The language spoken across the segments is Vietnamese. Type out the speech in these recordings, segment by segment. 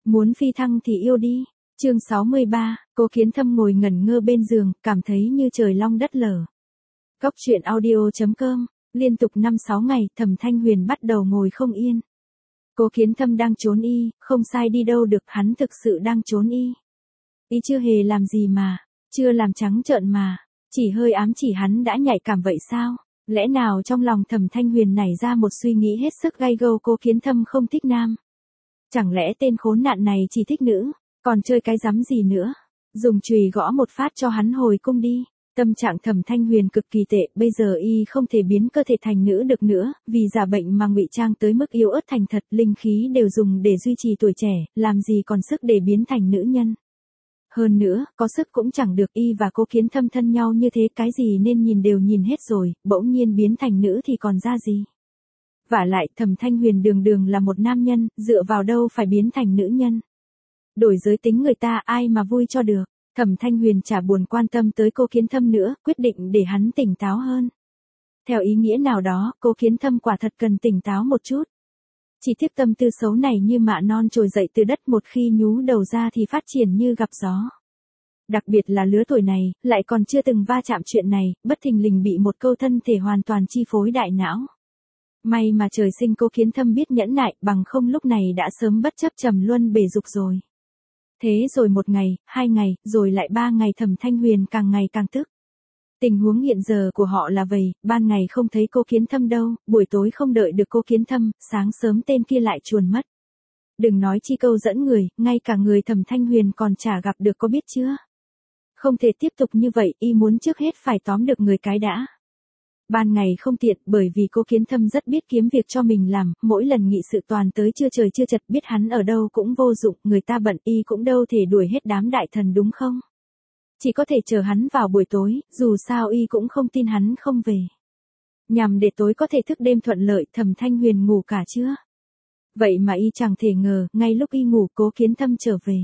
Muốn phi thăng thì yêu đi. Chương 63, Cố Kiến Thâm ngồi ngẩn ngơ bên giường, cảm thấy như trời long đất lở. Cốc truyện audio.com, liên tục 5-6 ngày, Thẩm Thanh Huyền bắt đầu ngồi không yên. Cố Kiến Thâm đang trốn y, không sai đi đâu được, hắn thực sự đang trốn y. Y chưa hề làm gì mà, chưa làm trắng trợn mà, chỉ hơi ám chỉ hắn đã nhạy cảm vậy sao? Lẽ nào trong lòng Thẩm Thanh Huyền nảy ra một suy nghĩ hết sức gay gâu, Cố Kiến Thâm không thích nam? Chẳng lẽ tên khốn nạn này chỉ thích nữ, còn chơi cái rắm gì nữa? Dùng chùy gõ một phát cho hắn hồi cung đi. Tâm trạng Thẩm Thanh Huyền cực kỳ tệ, bây giờ y không thể biến cơ thể thành nữ được nữa, vì giả bệnh mà ngụy trang tới mức yếu ớt thành thật, linh khí đều dùng để duy trì tuổi trẻ, làm gì còn sức để biến thành nữ nhân. Hơn nữa, có sức cũng chẳng được, y và Cố Kiến Thâm thân nhau như thế, cái gì nên nhìn đều nhìn hết rồi, bỗng nhiên biến thành nữ thì còn ra gì. Vả lại, Thẩm Thanh Huyền đường đường là một nam nhân, dựa vào đâu phải biến thành nữ nhân. Đổi giới tính người ta ai mà vui cho được. Thẩm Thanh Huyền chả buồn quan tâm tới Cố Kiến Thâm nữa, quyết định để hắn tỉnh táo hơn. Theo ý nghĩa nào đó, Cố Kiến Thâm quả thật cần tỉnh táo một chút. Chỉ tiếc tâm tư xấu này như mạ non trồi dậy từ đất, một khi nhú đầu ra thì phát triển như gặp gió. Đặc biệt là lứa tuổi này, lại còn chưa từng va chạm chuyện này, bất thình lình bị một câu thân thể hoàn toàn chi phối đại não. May mà trời sinh Cố Kiến Thâm biết nhẫn nại, bằng không lúc này đã sớm bất chấp trầm luân bể dục rồi. Thế rồi 1 ngày, 2 ngày, rồi lại 3 ngày, Thẩm Thanh Huyền càng ngày càng tức. Tình huống hiện giờ của họ là vậy, ban ngày không thấy Cố Kiến Thâm đâu, buổi tối không đợi được Cố Kiến Thâm, sáng sớm tên kia lại chuồn mất. Đừng nói chi câu dẫn người, ngay cả người Thẩm Thanh Huyền còn chả gặp được, có biết chưa? Không thể tiếp tục như vậy, y muốn trước hết phải tóm được người cái đã. Ban ngày không tiện, bởi vì Cố Kiến Thâm rất biết kiếm việc cho mình làm, mỗi lần nghị sự toàn tới chưa trời chưa chật, biết hắn ở đâu cũng vô dụng, người ta bận y cũng đâu thể đuổi hết đám đại thần đúng không? Chỉ có thể chờ hắn vào buổi tối, dù sao y cũng không tin hắn không về. Nhằm để tối có thể thức đêm thuận lợi, Thẩm Thanh Huyền ngủ cả trưa. Vậy mà y chẳng thể ngờ, ngay lúc y ngủ Cố Kiến Thâm trở về.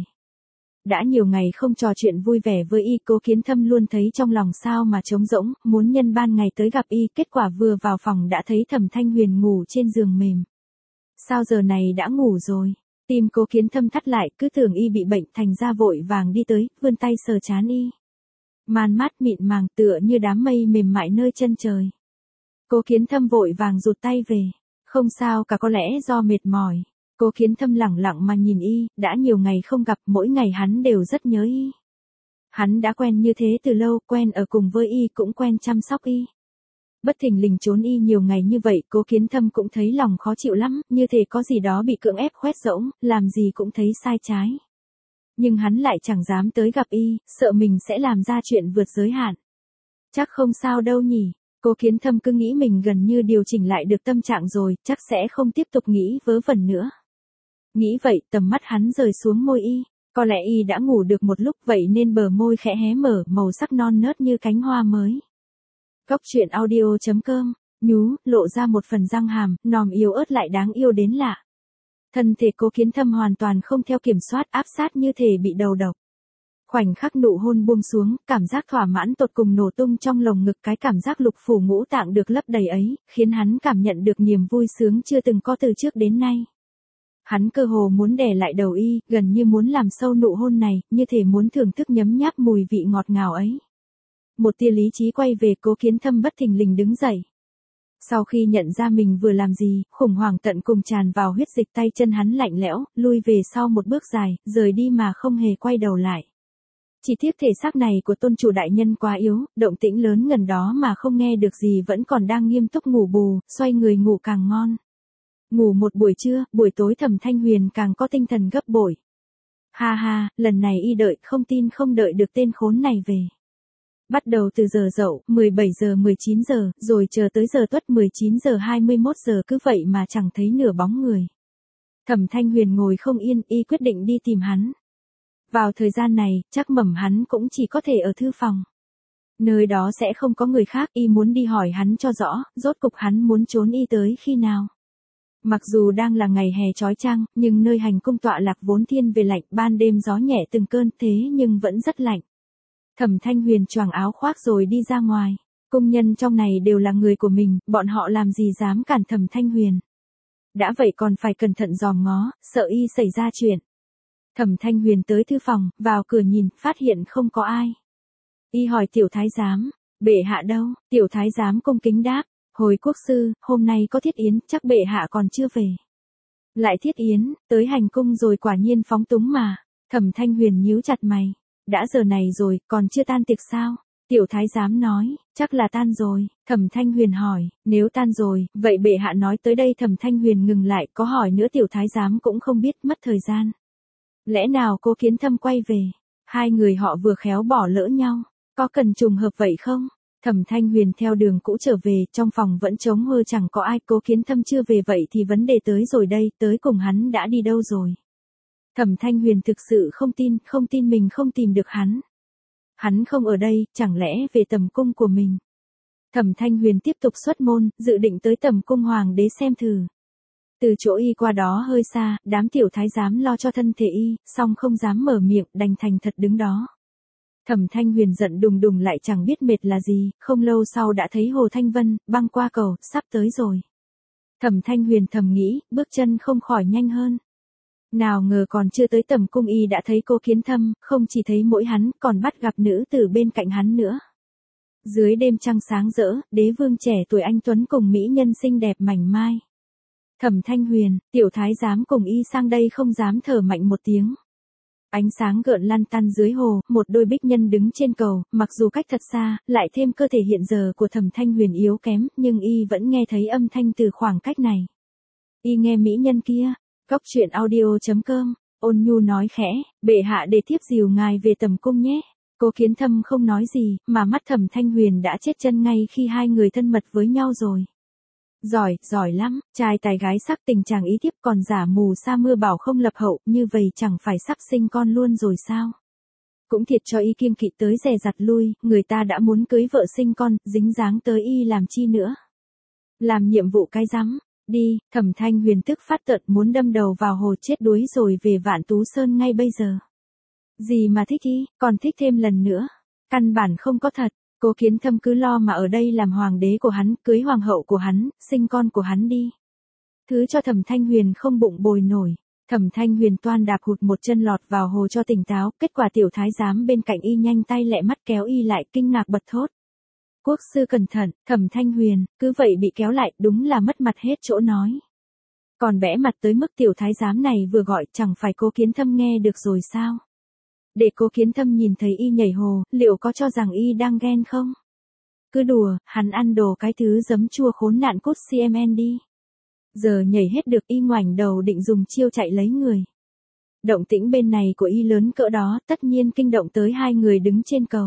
Đã nhiều ngày không trò chuyện vui vẻ với y, Cố Kiến Thâm luôn thấy trong lòng sao mà trống rỗng, muốn nhân ban ngày tới gặp y, kết quả vừa vào phòng đã thấy Thẩm Thanh Huyền ngủ trên giường mềm. Sao giờ này đã ngủ rồi? Tim Cố Kiến Thâm thắt lại, cứ tưởng y bị bệnh, thành ra vội vàng đi tới, vươn tay sờ trán y. Man mát mịn màng tựa như đám mây mềm mại nơi chân trời. Cố Kiến Thâm vội vàng rụt tay về. Không sao cả, có lẽ do mệt mỏi. Cố Kiến Thâm lẳng lặng mà nhìn y, đã nhiều ngày không gặp, mỗi ngày hắn đều rất nhớ y. Hắn đã quen như thế từ lâu, quen ở cùng với y, cũng quen chăm sóc y. Bất thình lình trốn y nhiều ngày như vậy, Cố Kiến Thâm cũng thấy lòng khó chịu lắm, như thể có gì đó bị cưỡng ép khoét rỗng, làm gì cũng thấy sai trái. Nhưng hắn lại chẳng dám tới gặp y, sợ mình sẽ làm ra chuyện vượt giới hạn. Chắc không sao đâu nhỉ. Cố Kiến Thâm cứ nghĩ mình gần như điều chỉnh lại được tâm trạng rồi, chắc sẽ không tiếp tục nghĩ vớ vẩn nữa. Nghĩ vậy, tầm mắt hắn rời xuống môi y, có lẽ y đã ngủ được một lúc, vậy nên bờ môi khẽ hé mở, màu sắc non nớt như cánh hoa mới. Cốc truyện audio.com, nhú, lộ ra một phần răng hàm, nòm yếu ớt lại đáng yêu đến lạ. Thân thể Cố Kiến Thâm hoàn toàn không theo kiểm soát, áp sát như thể bị đầu độc. Khoảnh khắc nụ hôn buông xuống, cảm giác thỏa mãn tột cùng nổ tung trong lồng ngực, cái cảm giác lục phủ ngũ tạng được lấp đầy ấy, khiến hắn cảm nhận được niềm vui sướng chưa từng có từ trước đến nay. Hắn cơ hồ muốn đè lại đầu y, gần như muốn làm sâu nụ hôn này, như thể muốn thưởng thức nhấm nháp mùi vị ngọt ngào ấy. Một tia lý trí quay về, Cố Kiến Thâm bất thình lình đứng dậy. Sau khi nhận ra mình vừa làm gì, khủng hoảng tận cùng tràn vào huyết dịch, tay chân hắn lạnh lẽo, lui về sau một bước dài, rời đi mà không hề quay đầu lại. Chỉ tiếc thể xác này của tôn chủ đại nhân quá yếu, động tĩnh lớn gần đó mà không nghe được gì, vẫn còn đang nghiêm túc ngủ bù, xoay người ngủ càng ngon. Ngủ một buổi trưa, buổi tối Thẩm Thanh Huyền càng có tinh thần gấp bội. Ha ha, lần này y đợi, không tin không đợi được tên khốn này về. Bắt đầu từ giờ dậu, 17 giờ 19 giờ, rồi chờ tới giờ tuất 19 giờ 21 giờ, cứ vậy mà chẳng thấy nửa bóng người. Thẩm Thanh Huyền ngồi không yên, y quyết định đi tìm hắn. Vào thời gian này, chắc mẩm hắn cũng chỉ có thể ở thư phòng. Nơi đó sẽ không có người khác, y muốn đi hỏi hắn cho rõ, rốt cục hắn muốn trốn y tới khi nào. Mặc dù đang là ngày hè chói chang, nhưng nơi hành cung tọa lạc vốn thiên về lạnh, ban đêm gió nhẹ từng cơn, thế nhưng vẫn rất lạnh. Thẩm Thanh Huyền choàng áo khoác rồi đi ra ngoài. Cung nhân trong này đều là người của mình, bọn họ làm gì dám cản Thẩm Thanh Huyền. Đã vậy còn phải cẩn thận dòm ngó, sợ y xảy ra chuyện. Thẩm Thanh Huyền tới thư phòng, vào cửa nhìn, phát hiện không có ai. Y hỏi tiểu thái giám, bệ hạ đâu? Tiểu thái giám cung kính đáp, hồi quốc sư, hôm nay có thiết yến, chắc bệ hạ còn chưa về. Lại thiết yến, tới hành cung rồi quả nhiên phóng túng mà. Thẩm Thanh Huyền nhíu chặt mày, đã giờ này rồi, còn chưa tan tiệc sao? Tiểu thái giám nói, chắc là tan rồi. Thẩm Thanh Huyền hỏi, nếu tan rồi, vậy bệ hạ nói tới đây. Thẩm Thanh Huyền ngừng lại, có hỏi nữa tiểu thái giám cũng không biết, mất thời gian. Lẽ nào Cố Kiến Thâm quay về? Hai người họ vừa khéo bỏ lỡ nhau, có cần trùng hợp vậy không? Thẩm Thanh Huyền theo đường cũ trở về, trong phòng vẫn trống hơ chẳng có ai. Cố Kiến Thâm chưa về vậy thì vấn đề tới rồi đây, tới cùng hắn đã đi đâu rồi? Thẩm Thanh Huyền thực sự không tin mình không tìm được hắn. Hắn không ở đây, chẳng lẽ về tầm cung của mình? Thẩm Thanh Huyền tiếp tục xuất môn, dự định tới tầm cung hoàng đế xem thử. Từ chỗ y qua đó hơi xa, đám tiểu thái giám lo cho thân thể y, song không dám mở miệng, đành thành thật đứng đó. Thẩm Thanh Huyền giận đùng đùng lại chẳng biết mệt là gì, không lâu sau đã thấy Hồ Thanh Vân, băng qua cầu, sắp tới rồi. Thẩm Thanh Huyền thầm nghĩ, bước chân không khỏi nhanh hơn. Nào ngờ còn chưa tới tầm cung y đã thấy Cố Kiến Thâm, không chỉ thấy mỗi hắn, còn bắt gặp nữ tử bên cạnh hắn nữa. Dưới đêm trăng sáng rỡ, đế vương trẻ tuổi anh tuấn cùng mỹ nhân xinh đẹp mảnh mai. Thẩm Thanh Huyền, tiểu thái giám cùng y sang đây không dám thở mạnh một tiếng. Ánh sáng gợn lăn tăn dưới hồ, một đôi bích nhân đứng trên cầu, mặc dù cách thật xa, lại thêm cơ thể hiện giờ của Thẩm Thanh Huyền yếu kém, nhưng y vẫn nghe thấy âm thanh từ khoảng cách này. Y nghe mỹ nhân kia. Góc truyện audio.com, Ôn Nhu nói khẽ, bệ hạ để thiếp dìu ngài về tầm cung nhé. Cố Kiến Thâm không nói gì, mà mắt Thẩm Thanh Huyền đã chết chân ngay khi hai người thân mật với nhau rồi. Giỏi lắm, trai tài gái sắc tình chàng ý thiếp còn giả mù sa mưa bảo không lập hậu, như vậy chẳng phải sắp sinh con luôn rồi sao? Cũng thiệt cho y kiêng kỵ tới dè dặt lui, người ta đã muốn cưới vợ sinh con, dính dáng tới y làm chi nữa? Làm nhiệm vụ cái rắm. Đi, Thẩm Thanh Huyền tức phát tợn muốn đâm đầu vào hồ chết đuối rồi về Vạn Tú Sơn ngay bây giờ. Gì mà thích y, còn thích thêm lần nữa. Căn bản không có thật, Cố Kiến Thâm cứ lo mà ở đây làm hoàng đế của hắn, cưới hoàng hậu của hắn, sinh con của hắn đi. Thứ cho Thẩm Thanh Huyền không bụng bồi nổi. Thẩm Thanh Huyền toan đạp hụt một chân lọt vào hồ cho tỉnh táo, kết quả tiểu thái giám bên cạnh y nhanh tay lẹ mắt kéo y lại, kinh ngạc bật thốt. Quốc sư cẩn thận, Thẩm Thanh Huyền, cứ vậy bị kéo lại, đúng là mất mặt hết chỗ nói. Còn bẽ mặt tới mức tiểu thái giám này vừa gọi, chẳng phải Cố Kiến Thâm nghe được rồi sao? Để Cố Kiến Thâm nhìn thấy y nhảy hồ, liệu có cho rằng y đang ghen không? Cứ đùa, hắn ăn đồ cái thứ giấm chua khốn nạn cút CMN đi. Giờ nhảy hết được y ngoảnh đầu định dùng chiêu chạy lấy người. Động tĩnh bên này của y lớn cỡ đó, tất nhiên kinh động tới hai người đứng trên cầu.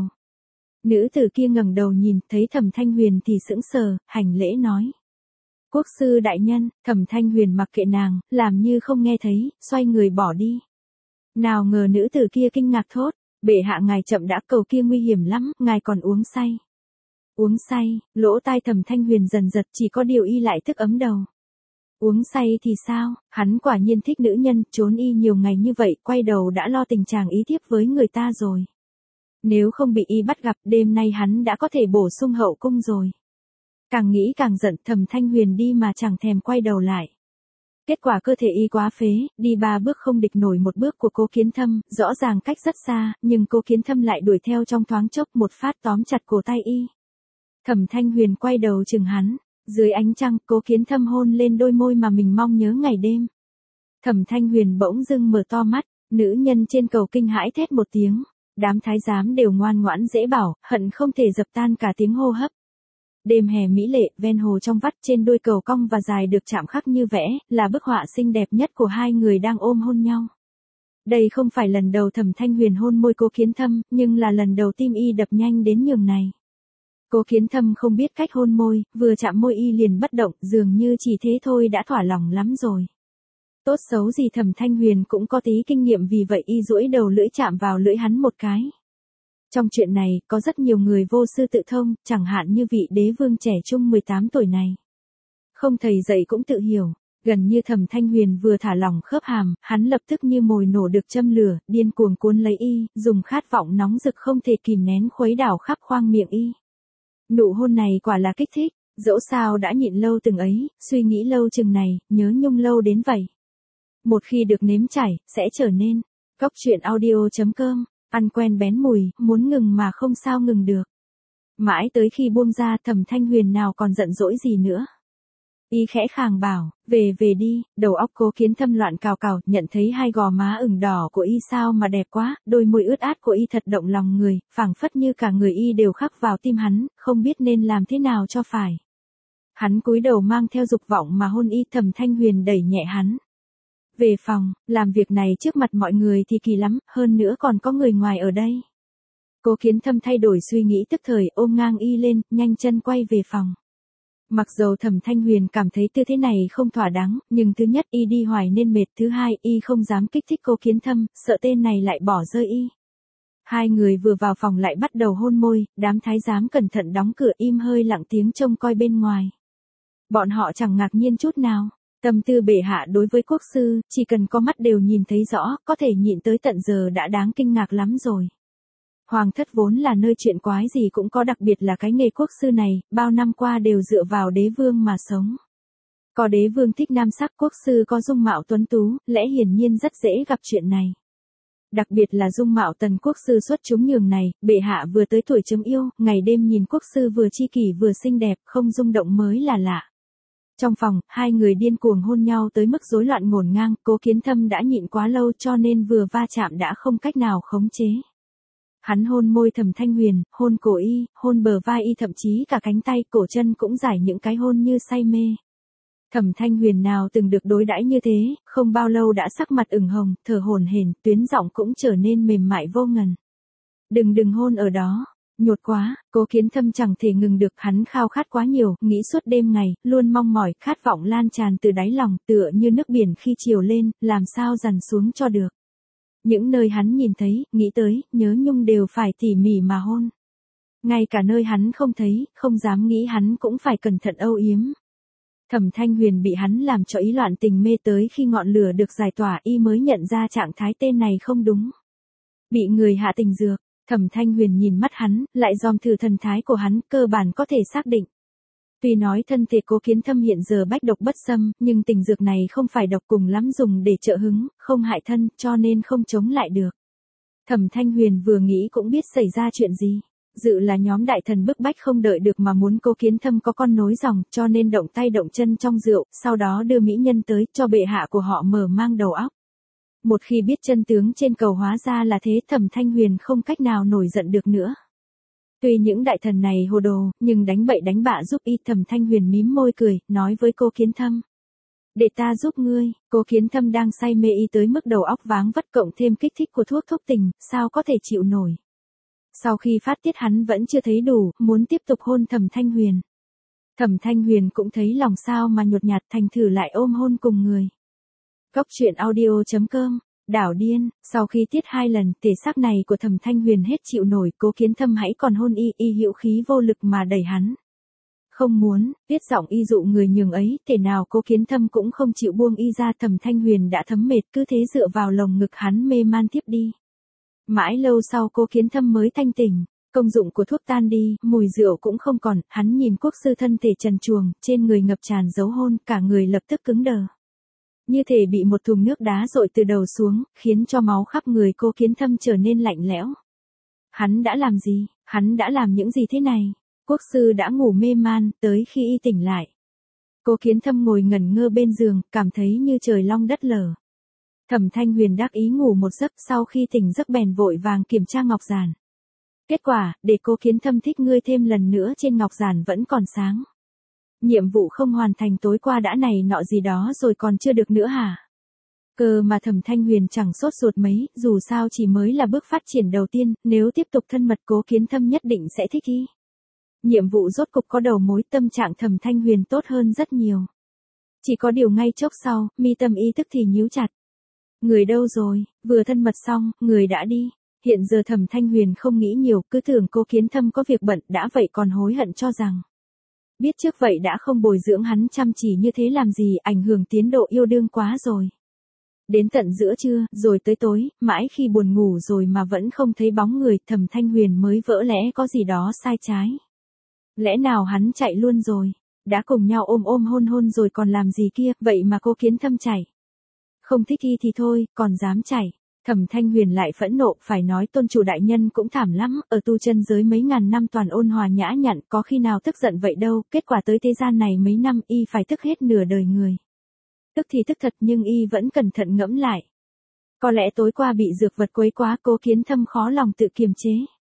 Nữ tử kia ngẩng đầu nhìn, thấy Thẩm Thanh Huyền thì sững sờ, hành lễ nói. Quốc sư đại nhân, Thẩm Thanh Huyền mặc kệ nàng, làm như không nghe thấy, xoay người bỏ đi. Nào ngờ nữ tử kia kinh ngạc thốt, bệ hạ ngài chậm đã, cầu kia nguy hiểm lắm, ngài còn uống say. Uống say, lỗ tai Thẩm Thanh Huyền dần giật, chỉ có điều y lại tức ấm đầu. Uống say thì sao, hắn quả nhiên thích nữ nhân, trốn y nhiều ngày như vậy, quay đầu đã lo tình trạng ý thiếp với người ta rồi. Nếu không bị y bắt gặp, đêm nay hắn đã có thể bổ sung hậu cung rồi. Càng nghĩ càng giận, Thẩm Thanh Huyền đi mà chẳng thèm quay đầu lại. Kết quả cơ thể y quá phế, đi 3 bước không địch nổi một bước của Cố Kiến Thâm, rõ ràng cách rất xa, nhưng Cố Kiến Thâm lại đuổi theo trong thoáng chốc, một phát tóm chặt cổ tay y. Thẩm Thanh Huyền quay đầu chừng hắn, dưới ánh trăng, Cố Kiến Thâm hôn lên đôi môi mà mình mong nhớ ngày đêm. Thẩm Thanh Huyền bỗng dưng mở to mắt, nữ nhân trên cầu kinh hãi thét một tiếng. Đám thái giám đều ngoan ngoãn dễ bảo, hận không thể dập tan cả tiếng hô hấp. Đêm hè mỹ lệ, ven hồ trong vắt trên đôi cầu cong và dài được chạm khắc như vẽ, là bức họa xinh đẹp nhất của hai người đang ôm hôn nhau. Đây không phải lần đầu Thẩm Thanh Huyền hôn môi Cố Kiến Thâm, nhưng là lần đầu tim y đập nhanh đến nhường này. Cố Kiến Thâm không biết cách hôn môi, vừa chạm môi y liền bất động, dường như chỉ thế thôi đã thỏa lòng lắm rồi. Tốt xấu gì Thẩm Thanh Huyền cũng có tí kinh nghiệm, vì vậy y duỗi đầu lưỡi chạm vào lưỡi hắn một cái. Trong chuyện này, có rất nhiều người vô sư tự thông, chẳng hạn như vị đế vương trẻ trung 18 tuổi này. Không thầy dạy cũng tự hiểu, gần như Thẩm Thanh Huyền vừa thả lỏng khớp hàm, hắn lập tức như mồi nổ được châm lửa, điên cuồng cuốn lấy y, dùng khát vọng nóng rực không thể kìm nén khuấy đảo khắp khoang miệng y. Nụ hôn này quả là kích thích, dẫu sao đã nhịn lâu từng ấy, suy nghĩ lâu chừng này, nhớ nhung lâu đến vậy. Một khi được nếm trải, sẽ trở nên Cóc truyện audio.com, ăn quen bén mùi, muốn ngừng mà không sao ngừng được. Mãi tới khi buông ra Thẩm Thanh Huyền nào còn giận dỗi gì nữa. Y khẽ khàng bảo, về đi, đầu óc Cố Kiến Thâm loạn cào cào, nhận thấy hai gò má ửng đỏ của Y sao mà đẹp quá, đôi môi ướt át của Y thật động lòng người, phảng phất như cả người Y đều khắc vào tim hắn, không biết nên làm thế nào cho phải. Hắn cúi đầu mang theo dục vọng mà hôn Y. Thẩm Thanh Huyền đẩy nhẹ hắn về phòng, làm việc này trước mặt mọi người thì kỳ lắm, hơn nữa còn có người ngoài ở đây. Cố Kiến Thâm thay đổi suy nghĩ tức thời, ôm ngang Y lên, nhanh chân quay về phòng. Mặc dầu Thẩm Thanh Huyền cảm thấy tư thế này không thỏa đáng, nhưng thứ nhất Y đi hoài nên mệt, thứ hai Y không dám kích thích Cố Kiến Thâm, sợ tên này lại bỏ rơi Y. Hai người vừa vào phòng lại bắt đầu hôn môi, đám thái giám cẩn thận đóng cửa im hơi lặng tiếng trông coi bên ngoài. Bọn họ chẳng ngạc nhiên chút nào. Tâm tư bệ hạ đối với quốc sư, chỉ cần có mắt đều nhìn thấy rõ, có thể nhịn tới tận giờ đã đáng kinh ngạc lắm rồi. Hoàng thất vốn là nơi chuyện quái gì cũng có, đặc biệt là cái nghề quốc sư này, bao năm qua đều dựa vào đế vương mà sống. Có đế vương thích nam sắc, quốc sư có dung mạo tuấn tú, lẽ hiển nhiên rất dễ gặp chuyện này. Đặc biệt là dung mạo tần quốc sư xuất chúng nhường này, bệ hạ vừa tới tuổi chấm yêu, ngày đêm nhìn quốc sư vừa chi kỷ vừa xinh đẹp, không rung động mới là lạ. Trong phòng, hai người điên cuồng hôn nhau tới mức rối loạn ngổn ngang, Cố Kiến Thâm đã nhịn quá lâu cho nên vừa va chạm đã không cách nào khống chế. Hắn hôn môi Thẩm Thanh Huyền, hôn cổ Y, hôn bờ vai Y, thậm chí cả cánh tay, cổ chân cũng giải những cái hôn như say mê. Thẩm Thanh Huyền nào từng được đối đãi như thế, không bao lâu đã sắc mặt ửng hồng, thở hổn hển, tuyến giọng cũng trở nên mềm mại vô ngần. Đừng hôn ở đó. Nhột quá, Cố Kiến Thâm chẳng thể ngừng được, hắn khao khát quá nhiều, nghĩ suốt đêm ngày, luôn mong mỏi, khát vọng lan tràn từ đáy lòng, tựa như nước biển khi chiều lên, làm sao dằn xuống cho được. Những nơi hắn nhìn thấy, nghĩ tới, nhớ nhung đều phải tỉ mỉ mà hôn. Ngay cả nơi hắn không thấy, không dám nghĩ hắn cũng phải cẩn thận âu yếm. Thẩm Thanh Huyền bị hắn làm cho ý loạn tình mê, tới khi ngọn lửa được giải tỏa Y mới nhận ra trạng thái tên này không đúng. Bị người hạ tình dược. Thẩm Thanh Huyền nhìn mắt hắn, lại dòm thử thần thái của hắn, cơ bản có thể xác định. Tuy nói thân thể Cố Kiến Thâm hiện giờ bách độc bất xâm, nhưng tình dược này không phải độc, cùng lắm dùng để trợ hứng, không hại thân, cho nên không chống lại được. Thẩm Thanh Huyền vừa nghĩ cũng biết xảy ra chuyện gì. Dự là nhóm đại thần bức bách không đợi được mà muốn Cố Kiến Thâm có con nối dòng, cho nên động tay động chân trong rượu, sau đó đưa mỹ nhân tới, cho bệ hạ của họ mở mang đầu óc. Một khi biết chân tướng trên cầu hóa ra là thế, Thẩm Thanh Huyền không cách nào nổi giận được nữa. Tuy những đại thần này hồ đồ, nhưng đánh bậy đánh bạ giúp Y. Thẩm Thanh Huyền mím môi cười, nói với Cố Kiến Thâm. Để ta giúp ngươi. Cố Kiến Thâm đang say mê Y tới mức đầu óc váng vất, cộng thêm kích thích của thuốc thúc tình, sao có thể chịu nổi. Sau khi phát tiết hắn vẫn chưa thấy đủ, muốn tiếp tục hôn Thẩm Thanh Huyền. Thẩm Thanh Huyền cũng thấy lòng sao mà nhột nhạt, thành thử lại ôm hôn cùng người. Cóc truyện audio.com, đảo điên, sau khi tiết 2 lần, thể xác này của Thẩm Thanh Huyền hết chịu nổi, Cố Kiến Thâm hãy còn hôn Y hữu khí vô lực mà đẩy hắn. Không muốn, tiết giọng Y dụ người nhường ấy, thể nào Cố Kiến Thâm cũng không chịu buông Y ra. Thẩm Thanh Huyền đã thấm mệt, cứ thế dựa vào lồng ngực hắn mê man tiếp đi. Mãi lâu sau Cố Kiến Thâm mới thanh tỉnh, công dụng của thuốc tan đi, mùi rượu cũng không còn, hắn nhìn quốc sư thân thể trần truồng, trên người ngập tràn dấu hôn, cả người lập tức cứng đờ. Như thể bị một thùng nước đá dội từ đầu xuống, khiến cho máu khắp người Cố Kiến Thâm trở nên lạnh lẽo. Hắn đã làm gì? Hắn đã làm những gì thế này? Quốc sư đã ngủ mê man, tới khi Y tỉnh lại. Cố Kiến Thâm ngồi ngẩn ngơ bên giường, cảm thấy như trời long đất lở. Thẩm Thanh Huyền đắc ý ngủ một giấc, sau khi tỉnh giấc bèn vội vàng kiểm tra ngọc giản. Kết quả, để Cố Kiến Thâm thích ngươi thêm lần nữa, trên ngọc giản vẫn còn sáng. Nhiệm vụ không hoàn thành tối qua đã này nọ gì đó rồi còn chưa được nữa hả? Cơ mà Thẩm Thanh Huyền chẳng sốt ruột mấy, dù sao chỉ mới là bước phát triển đầu tiên, nếu tiếp tục thân mật Cố Kiến Thâm nhất định sẽ thích Y. Nhiệm vụ rốt cục có đầu mối, tâm trạng Thẩm Thanh Huyền tốt hơn rất nhiều. Chỉ có điều ngay chốc sau, mi tâm Y tức thì nhíu chặt. Người đâu rồi? Vừa thân mật xong, người đã đi. Hiện giờ Thẩm Thanh Huyền không nghĩ nhiều, cứ tưởng Cố Kiến Thâm có việc bận, đã vậy còn hối hận cho rằng. Biết trước vậy đã không bồi dưỡng hắn chăm chỉ như thế làm gì, ảnh hưởng tiến độ yêu đương quá rồi. Đến tận giữa trưa, rồi tới tối, mãi khi buồn ngủ rồi mà vẫn không thấy bóng người, Thẩm Thanh Huyền mới vỡ lẽ có gì đó sai trái. Lẽ nào hắn chạy luôn rồi? Đã cùng nhau ôm hôn rồi còn làm gì kia, vậy mà Cố Kiến Thâm chạy. Không thích Y thì thôi, còn dám chạy. Thẩm Thanh Huyền lại phẫn nộ, phải nói tôn chủ đại nhân cũng thảm lắm, ở tu chân giới mấy ngàn năm toàn ôn hòa nhã nhặn, có khi nào tức giận vậy đâu, kết quả tới thế gian này mấy năm y phải tức hết nửa đời người. Tức thì tức thật nhưng y vẫn cẩn thận ngẫm lại. Có lẽ tối qua bị dược vật quấy quá, Cố Kiến Thâm khó lòng tự kiềm chế.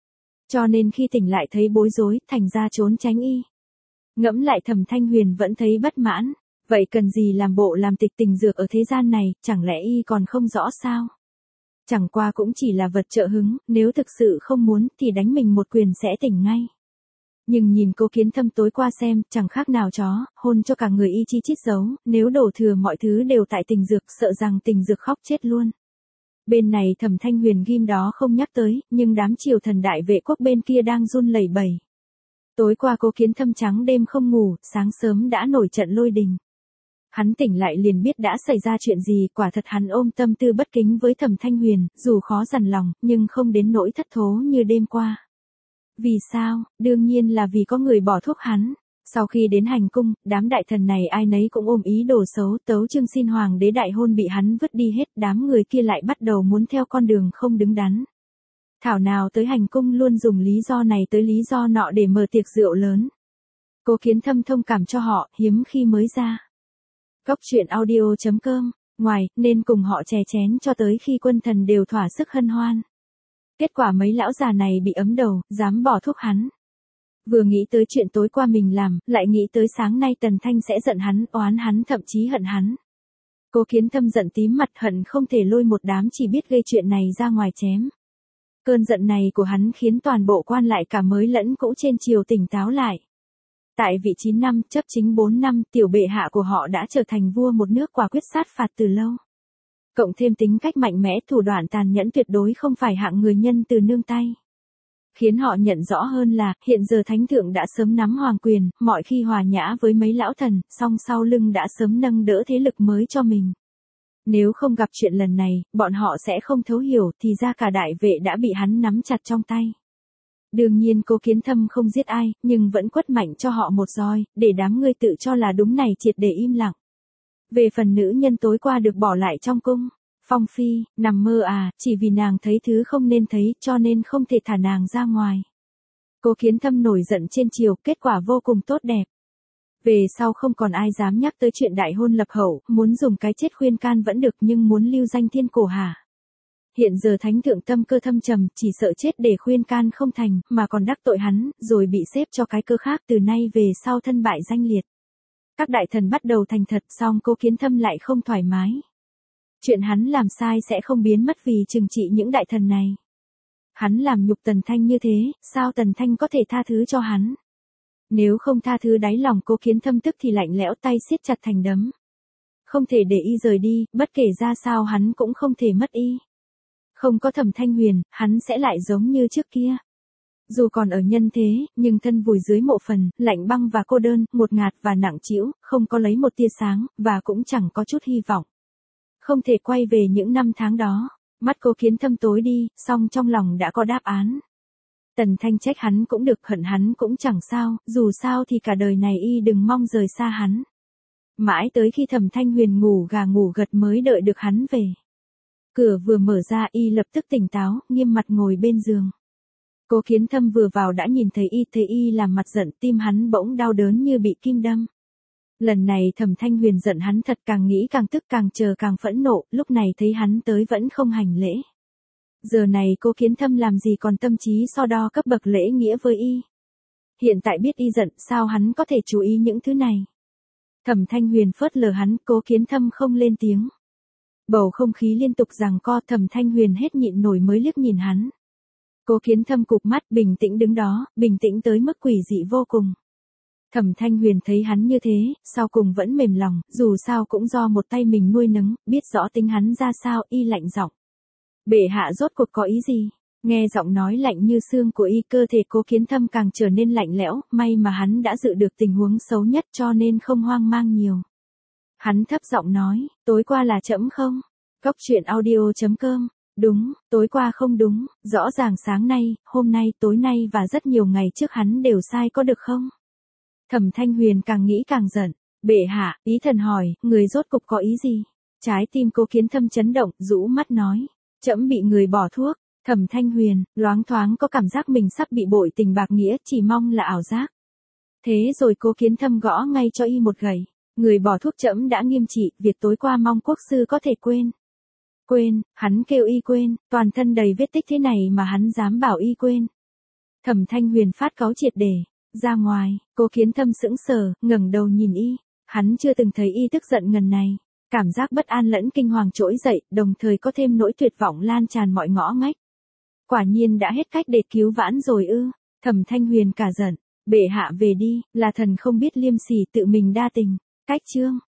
Cho nên khi tỉnh lại thấy bối rối, thành ra trốn tránh y. Ngẫm lại Thẩm Thanh Huyền vẫn thấy bất mãn, vậy cần gì làm bộ làm tịch tình dược ở thế gian này, chẳng lẽ y còn không rõ sao? Chẳng qua cũng chỉ là vật trợ hứng, nếu thực sự không muốn thì đánh mình một quyền sẽ tỉnh ngay. Nhưng nhìn Cố Kiến Thâm tối qua xem, chẳng khác nào chó, hôn cho cả người y chi chít giấu, nếu đổ thừa mọi thứ đều tại tình dược, sợ rằng tình dược khóc chết luôn. Bên này Thẩm Thanh Huyền ghim đó không nhắc tới, nhưng đám triều thần đại vệ quốc bên kia đang run lẩy bẩy. Tối qua Cố Kiến Thâm trắng đêm không ngủ, sáng sớm đã nổi trận lôi đình. Hắn tỉnh lại liền biết đã xảy ra chuyện gì, quả thật hắn ôm tâm tư bất kính với Thẩm Thanh Huyền, dù khó dằn lòng, nhưng không đến nỗi thất thố như đêm qua. Vì sao? Đương nhiên là vì có người bỏ thuốc hắn. Sau khi đến hành cung, đám đại thần này ai nấy cũng ôm ý đồ xấu, tấu chương xin hoàng đế đại hôn bị hắn vứt đi hết, đám người kia lại bắt đầu muốn theo con đường không đứng đắn. Thảo nào tới hành cung luôn dùng lý do này tới lý do nọ để mở tiệc rượu lớn. Cố Kiến Thâm thông cảm cho họ, hiếm khi mới ra. Góc truyện audio.com, ngoài, nên cùng họ chè chén cho tới khi quân thần đều thỏa sức hân hoan. Kết quả mấy lão già này bị ấm đầu, dám bỏ thuốc hắn. Vừa nghĩ tới chuyện tối qua mình làm, lại nghĩ tới sáng nay Tần Thanh sẽ giận hắn, oán hắn thậm chí hận hắn. Cố Kiến Thâm giận tím mặt hận không thể lôi một đám chỉ biết gây chuyện này ra ngoài chém. Cơn giận này của hắn khiến toàn bộ quan lại cả mới lẫn cũ trên triều tỉnh táo lại. Tại vị 9 năm, chấp chính 4 năm, tiểu bệ hạ của họ đã trở thành vua một nước quả quyết sát phạt từ lâu. Cộng thêm tính cách mạnh mẽ, thủ đoạn tàn nhẫn tuyệt đối không phải hạng người nhân từ nương tay. Khiến họ nhận rõ hơn là, hiện giờ thánh thượng đã sớm nắm hoàng quyền, mọi khi hòa nhã với mấy lão thần, song sau lưng đã sớm nâng đỡ thế lực mới cho mình. Nếu không gặp chuyện lần này, bọn họ sẽ không thấu hiểu, thì ra cả đại vệ đã bị hắn nắm chặt trong tay. Đương nhiên Cố Kiến Thâm không giết ai, nhưng vẫn quất mạnh cho họ một roi, để đám người tự cho là đúng này triệt để im lặng. Về phần nữ nhân tối qua được bỏ lại trong cung, Phong Phi, nằm mơ à, chỉ vì nàng thấy thứ không nên thấy, cho nên không thể thả nàng ra ngoài. Cố Kiến Thâm nổi giận trên triều, kết quả vô cùng tốt đẹp. Về sau không còn ai dám nhắc tới chuyện đại hôn lập hậu, muốn dùng cái chết khuyên can vẫn được nhưng muốn lưu danh thiên cổ hả? Hiện giờ thánh thượng tâm cơ thâm trầm, chỉ sợ chết để khuyên can không thành, mà còn đắc tội hắn, rồi bị xếp cho cái cơ khác, từ nay về sau thân bại danh liệt. Các đại thần bắt đầu thành thật, song Cố Kiến Thâm lại không thoải mái. Chuyện hắn làm sai sẽ không biến mất vì trừng trị những đại thần này. Hắn làm nhục Tần Thanh như thế, sao Tần Thanh có thể tha thứ cho hắn? Nếu không tha thứ đáy lòng Cố Kiến Thâm tức thì lạnh lẽo tay siết chặt thành đấm. Không thể để y rời đi, bất kể ra sao hắn cũng không thể mất y. Không có Thẩm Thanh Huyền, hắn sẽ lại giống như trước kia. Dù còn ở nhân thế, nhưng thân vùi dưới mộ phần, lạnh băng và cô đơn, ngột ngạt và nặng trĩu, không có lấy một tia sáng, và cũng chẳng có chút hy vọng. Không thể quay về những năm tháng đó. Mắt Cố Kiến Thâm tối đi, song trong lòng đã có đáp án. Tần Thanh trách hắn cũng được, hận hắn cũng chẳng sao, dù sao thì cả đời này y đừng mong rời xa hắn. Mãi tới khi Thẩm Thanh Huyền ngủ gà ngủ gật mới đợi được hắn về. Cửa vừa mở ra y lập tức tỉnh táo, nghiêm mặt ngồi bên giường. Cố Kiến Thâm vừa vào đã nhìn thấy y làm mặt giận, tim hắn bỗng đau đớn như bị kim đâm. Lần này Thẩm Thanh Huyền giận hắn thật, càng nghĩ càng tức, càng chờ càng phẫn nộ, lúc này thấy hắn tới vẫn không hành lễ. Giờ này Cố Kiến Thâm làm gì còn tâm trí so đo cấp bậc lễ nghĩa với y. Hiện tại biết y giận, sao hắn có thể chú ý những thứ này. Thẩm Thanh Huyền phớt lờ hắn, Cố Kiến Thâm không lên tiếng. Bầu không khí liên tục giằng co, Thẩm Thanh Huyền hết nhịn nổi mới liếc nhìn hắn. Cố Kiến Thâm cụp mắt, bình tĩnh đứng đó, bình tĩnh tới mức quỷ dị vô cùng. Thẩm Thanh Huyền thấy hắn như thế, sau cùng vẫn mềm lòng, dù sao cũng do một tay mình nuôi nấng, biết rõ tính hắn ra sao, y lạnh giọng. Bệ hạ rốt cuộc có ý gì? Nghe giọng nói lạnh như xương của y, cơ thể Cố Kiến Thâm càng trở nên lạnh lẽo, may mà hắn đã dự được tình huống xấu nhất cho nên không hoang mang nhiều. Hắn thấp giọng nói, tối qua là trẫm không? Góc truyện audio.com. Đúng, tối qua không đúng, rõ ràng sáng nay, hôm nay, tối nay và rất nhiều ngày trước hắn đều sai có được không? Thẩm Thanh Huyền càng nghĩ càng giận. Bệ hạ, ý thần hỏi, người rốt cục có ý gì? Trái tim Cố Kiến Thâm chấn động, rũ mắt nói. Trẫm bị người bỏ thuốc. Thẩm Thanh Huyền, loáng thoáng có cảm giác mình sắp bị bội tình bạc nghĩa, chỉ mong là ảo giác. Thế rồi Cố Kiến Thâm gõ ngay cho y một gậy. Người bỏ thuốc trẫm đã nghiêm trị, việc tối qua mong quốc sư có thể quên. Quên, hắn kêu y quên, toàn thân đầy vết tích thế này mà hắn dám bảo y quên. Thẩm Thanh Huyền phát cáu triệt để. Ra ngoài, Cố Kiến Thâm sững sờ, ngẩng đầu nhìn y. Hắn chưa từng thấy y tức giận ngần này. Cảm giác bất an lẫn kinh hoàng trỗi dậy, đồng thời có thêm nỗi tuyệt vọng lan tràn mọi ngõ ngách. Quả nhiên đã hết cách để cứu vãn rồi ư? Thẩm Thanh Huyền cả giận. Bệ hạ về đi, là thần không biết liêm sỉ tự mình đa tình. Cách chương.